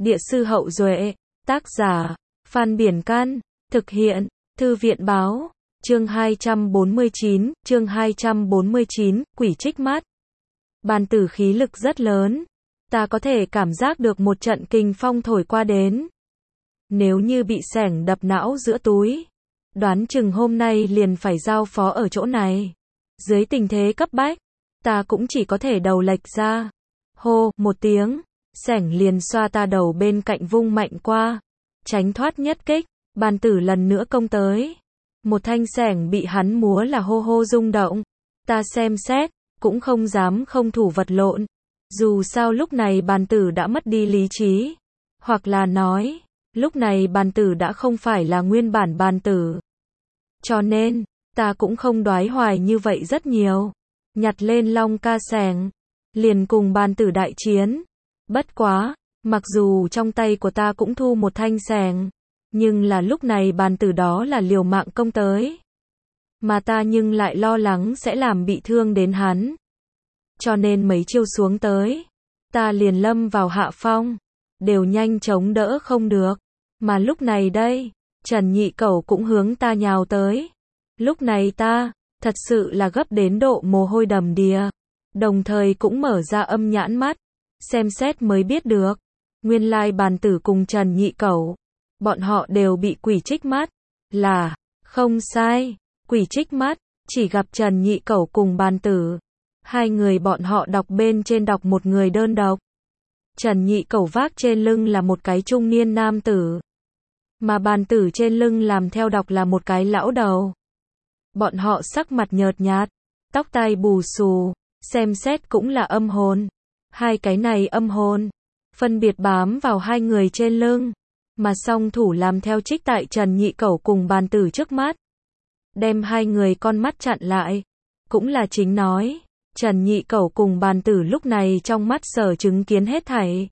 Địa sư Hậu Duệ, tác giả, Phan Biển Can, thực hiện, Thư viện báo, chương 249, quỷ trích mắt. Bàn tử khí lực rất lớn, ta có thể cảm giác được một trận kình phong thổi qua đến. Nếu như bị xẻng đập não giữa túi, đoán chừng hôm nay liền phải giao phó ở chỗ này. Dưới tình thế cấp bách, ta cũng chỉ có thể đầu lệch ra. Hô, một tiếng, xẻng liền xoa ta đầu bên cạnh vung mạnh qua, tránh thoát nhất kích, bàn tử lần nữa công tới. Một thanh xẻng bị hắn múa là hô hô rung động. Ta xem xét, cũng không dám không thủ vật lộn. Dù sao lúc này bàn tử đã mất đi lý trí. Hoặc là nói, lúc này bàn tử đã không phải là nguyên bản bàn tử. Cho nên, ta cũng không đoái hoài như vậy rất nhiều. Nhặt lên long ca xẻng, liền cùng bàn tử đại chiến. Bất quá, mặc dù trong tay của ta cũng thu một thanh xẻng, nhưng là lúc này bàn tử đó là liều mạng công tới. Mà ta nhưng lại lo lắng sẽ làm bị thương đến hắn. Cho nên mấy chiêu xuống tới, ta liền lâm vào hạ phong, đều nhanh chống đỡ không được. Mà lúc này đây, Trần Nhị Cẩu cũng hướng ta nhào tới. Lúc này ta, thật sự là gấp đến độ mồ hôi đầm đìa. Đồng thời cũng mở ra âm nhãn mắt, xem xét mới biết được. Nguyên lai bàn tử cùng Trần Nhị Cẩu, bọn họ đều bị quỷ trích mắt. Là, không sai, quỷ trích mắt, chỉ gặp Trần Nhị Cẩu cùng bàn tử. Hai người bọn họ đọc bên trên đọc một người đơn độc. Trần Nhị Cẩu vác trên lưng là một cái trung niên nam tử. Mà bàn tử trên lưng làm theo đọc là một cái lão đầu. Bọn họ sắc mặt nhợt nhạt, tóc tai bù xù, xem xét cũng là âm hồn. Hai cái này âm hồn, phân biệt bám vào hai người trên lưng, mà song thủ làm theo trích tại Trần Nhị Cẩu cùng bàn tử trước mắt. Đem hai người con mắt chặn lại, cũng là chính nói. Trần Nhị Cẩu cùng bàn tử lúc này trong mắt sở chứng kiến hết thảy,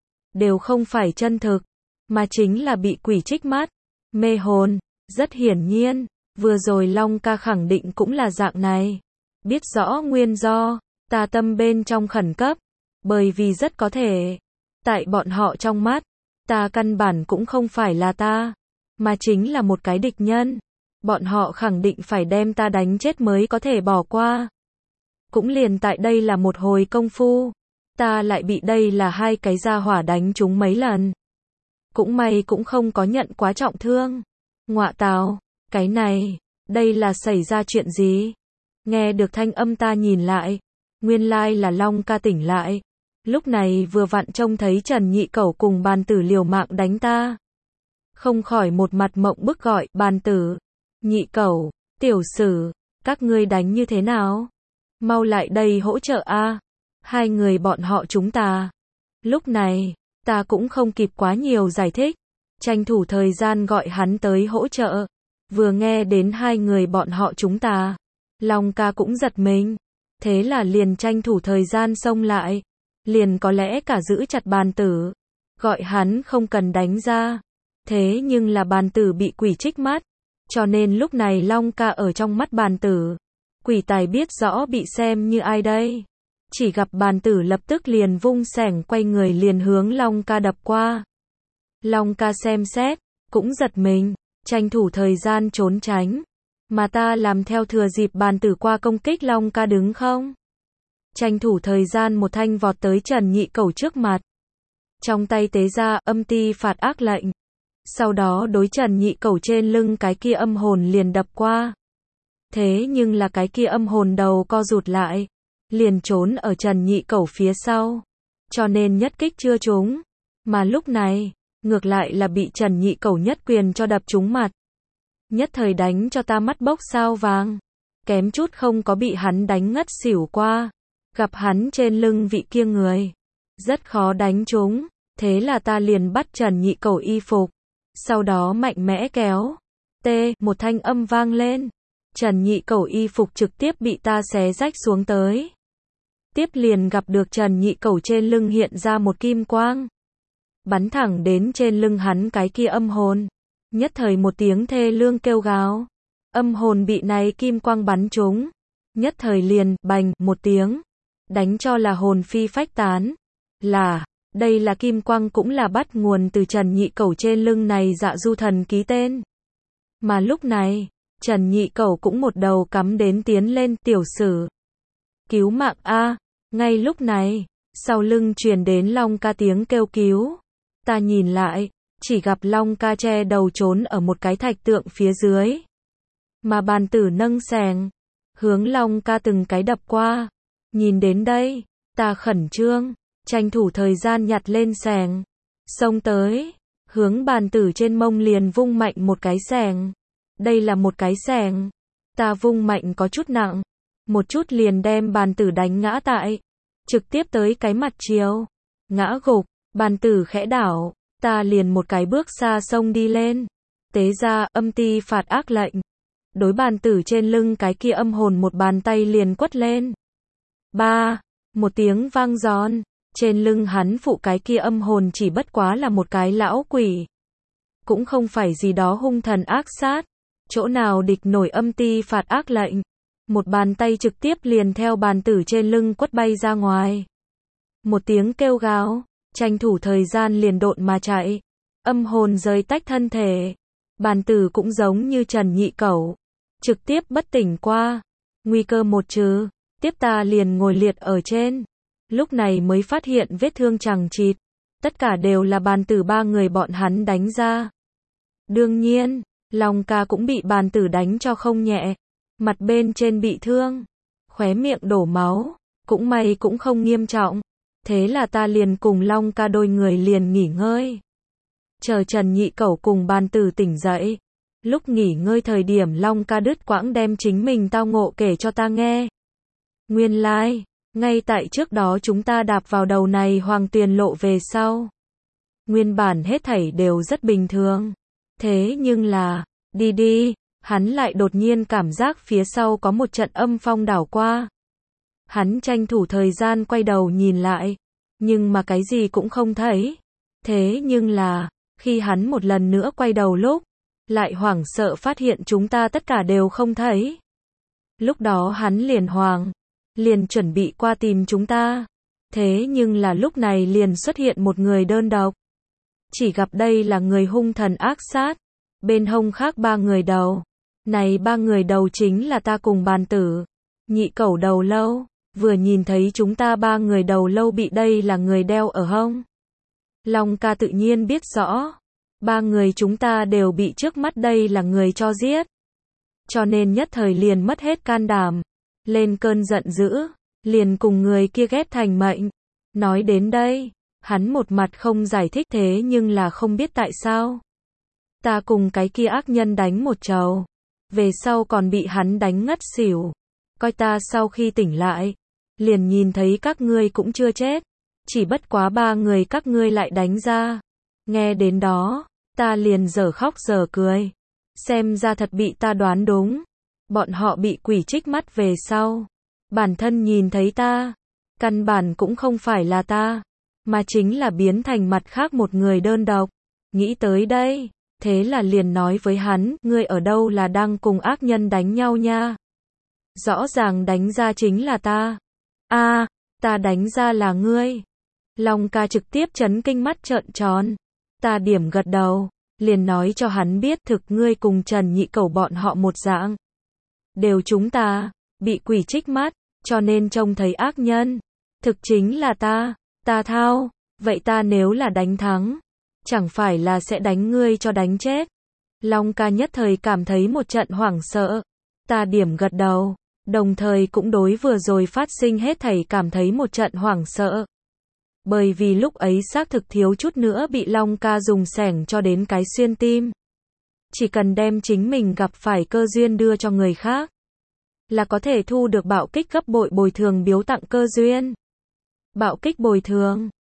đều không phải chân thực, mà chính là bị quỷ trích mắt, mê hồn. Rất hiển nhiên, vừa rồi Long ca khẳng định cũng là dạng này. Biết rõ nguyên do, ta tâm bên trong khẩn cấp, bởi vì rất có thể, tại bọn họ trong mắt, ta căn bản cũng không phải là ta, mà chính là một cái địch nhân. Bọn họ khẳng định phải đem ta đánh chết mới có thể bỏ qua. Cũng liền tại đây là một hồi công phu, ta lại bị đây là hai cái gia hỏa đánh trúng mấy lần. Cũng may cũng không có nhận quá trọng thương. Ngọa tào, cái này, đây là xảy ra chuyện gì? Nghe được thanh âm ta nhìn lại, nguyên lai là Long ca tỉnh lại. Lúc này vừa vặn trông thấy Trần Nhị Cẩu cùng bàn tử liều mạng đánh ta. Không khỏi một mặt mộng bức gọi, bàn tử, Nhị Cẩu, tiểu sử, các ngươi đánh như thế nào? Mau lại đây hỗ trợ a. Hai người bọn họ chúng ta. Lúc này, ta cũng không kịp quá nhiều giải thích, tranh thủ thời gian gọi hắn tới hỗ trợ. Vừa nghe đến hai người bọn họ chúng ta, Long ca cũng giật mình. Thế là liền tranh thủ thời gian xông lại, liền có lẽ cả giữ chặt bàn tử, gọi hắn không cần đánh ra. Thế nhưng là bàn tử bị quỷ trích mắt, cho nên lúc này Long ca ở trong mắt bàn tử, quỷ tài biết rõ bị xem như ai đây. Chỉ gặp bàn tử lập tức liền vung xẻng quay người liền hướng Long ca đập qua. Long ca xem xét, cũng giật mình, tranh thủ thời gian trốn tránh. Mà ta làm theo thừa dịp bàn tử qua công kích Long ca đứng không. Tranh thủ thời gian một thanh vọt tới Trần Nhị Cẩu trước mặt. Trong tay tế ra âm ti phạt ác lệnh. Sau đó đối Trần Nhị Cẩu trên lưng cái kia âm hồn liền đập qua. Thế nhưng là cái kia âm hồn đầu co rụt lại, liền trốn ở Trần Nhị Cẩu phía sau. Cho nên nhất kích chưa trúng. Mà lúc này, ngược lại là bị Trần Nhị Cẩu nhất quyền cho đập trúng mặt. Nhất thời đánh cho ta mắt bốc sao vàng. Kém chút không có bị hắn đánh ngất xỉu qua. Gặp hắn trên lưng vị kia người, rất khó đánh trúng. Thế là ta liền bắt Trần Nhị Cẩu y phục. Sau đó mạnh mẽ kéo. Một thanh âm vang lên. Trần Nhị Cẩu y phục trực tiếp bị ta xé rách xuống tới. Tiếp liền gặp được Trần Nhị Cẩu trên lưng hiện ra một kim quang. Bắn thẳng đến trên lưng hắn cái kia âm hồn. Nhất thời một tiếng thê lương kêu gào. Âm hồn bị này kim quang bắn trúng. Nhất thời liền, bành, một tiếng. Đánh cho là hồn phi phách tán. Là, Đây là kim quang cũng là bắt nguồn từ Trần Nhị Cẩu trên lưng này Dạ Du Thần ký tên. Mà lúc này, Trần Nhị Cẩu cũng một đầu cắm đến tiến lên, tiểu sử. Cứu mạng a. Ngay lúc này, sau lưng truyền đến Long Ca tiếng kêu cứu. Ta nhìn lại, chỉ gặp Long Ca che đầu trốn ở một cái thạch tượng phía dưới. Mà bàn tử nâng xẻng, hướng Long Ca từng cái đập qua. Nhìn đến đây, ta khẩn trương, tranh thủ thời gian nhặt lên xẻng, xông tới, hướng bàn tử trên mông liền vung mạnh một cái xẻng. Đây là một cái xẻng, ta vung mạnh có chút nặng, một chút liền đem bàn tử đánh ngã tại, trực tiếp tới cái mặt chiếu, ngã gục, bàn tử khẽ đảo, ta liền một cái bước xa xông đi lên, tế ra âm ti phạt ác lệnh, đối bàn tử trên lưng cái kia âm hồn một bàn tay liền quất lên. Ba, một tiếng vang giòn, trên lưng hắn phụ cái kia âm hồn chỉ bất quá là một cái lão quỷ, cũng không phải gì đó hung thần ác sát, chỗ nào địch nổi âm ti phạt ác lệnh, một bàn tay trực tiếp liền theo bàn tử trên lưng quất bay ra ngoài. Một tiếng kêu gào, tranh thủ thời gian liền độn mà chạy, âm hồn rời tách thân thể, bàn tử cũng giống như Trần Nhị Cẩu, trực tiếp bất tỉnh qua, nguy cơ một trừ, tiếp ta liền ngồi liệt ở trên, lúc này mới phát hiện vết thương chằng chịt, tất cả đều là bàn tử ba người bọn hắn đánh ra. Đương nhiên, Long Ca cũng bị bàn tử đánh cho không nhẹ, mặt bên trên bị thương, khóe miệng đổ máu, cũng may cũng không nghiêm trọng, thế là ta liền cùng Long Ca đôi người liền nghỉ ngơi. Chờ Trần Nhị Cẩu cùng bàn tử tỉnh dậy, lúc nghỉ ngơi thời điểm Long Ca đứt quãng đem chính mình tao ngộ kể cho ta nghe. Nguyên lai, ngay tại trước đó chúng ta đạp vào đầu này Hoàng Tuyền lộ về sau. Nguyên bản hết thảy đều rất bình thường. Thế nhưng là, đi, hắn lại đột nhiên cảm giác phía sau có một trận âm phong đảo qua. Hắn tranh thủ thời gian quay đầu nhìn lại, nhưng mà cái gì cũng không thấy. Thế nhưng là, khi hắn một lần nữa quay đầu lúc, lại hoảng sợ phát hiện chúng ta tất cả đều không thấy. Lúc đó hắn liền chuẩn bị qua tìm chúng ta. Thế nhưng là lúc này liền xuất hiện một người đơn độc. Chỉ gặp đây là người hung thần ác sát, bên hông khác ba người đầu. Này ba người đầu chính là ta cùng bàn tử, Nhị Cẩu đầu lâu, vừa nhìn thấy chúng ta ba người đầu lâu bị đây là người đeo ở hông. Long Ca tự nhiên biết rõ, ba người chúng ta đều bị trước mắt đây là người cho giết. Cho nên nhất thời liền mất hết can đảm, lên cơn giận dữ, liền cùng người kia ghép thành mệnh. Nói đến đây, hắn một mặt không giải thích thế nhưng là không biết tại sao. Ta cùng cái kia ác nhân đánh một trầu, về sau còn bị hắn đánh ngất xỉu. Coi ta sau khi tỉnh lại, liền nhìn thấy các ngươi cũng chưa chết, chỉ bất quá ba người các ngươi lại đánh ra. Nghe đến đó, ta liền dở khóc dở cười. Xem ra thật bị ta đoán đúng. Bọn họ bị quỷ trích mắt về sau. Bản thân nhìn thấy ta. Căn bản cũng không phải là ta. Mà chính là biến thành mặt khác một người đơn độc. Nghĩ tới đây. Thế là liền nói với hắn, ngươi ở đâu là đang cùng ác nhân đánh nhau nha. Rõ ràng đánh ra chính là ta. Ta đánh ra là ngươi. Long Ca trực tiếp chấn kinh mắt trợn tròn. Ta điểm gật đầu, liền nói cho hắn biết thực ngươi cùng Trần Nhị Cẩu bọn họ một dạng. Đều chúng ta, bị quỷ trích mắt, cho nên trông thấy ác nhân. Thực chính là ta thao, vậy ta nếu là đánh thắng, chẳng phải là sẽ đánh ngươi cho đánh chết. Long Ca nhất thời cảm thấy một trận hoảng sợ. Ta điểm gật đầu, đồng thời cũng đối vừa rồi phát sinh hết thảy cảm thấy một trận hoảng sợ. Bởi vì lúc ấy xác thực thiếu chút nữa bị Long Ca dùng xẻng cho đến cái xuyên tim. Chỉ cần đem chính mình gặp phải cơ duyên đưa cho người khác, là có thể thu được bạo kích gấp bội bồi thường biếu tặng cơ duyên. Bạo kích bồi thường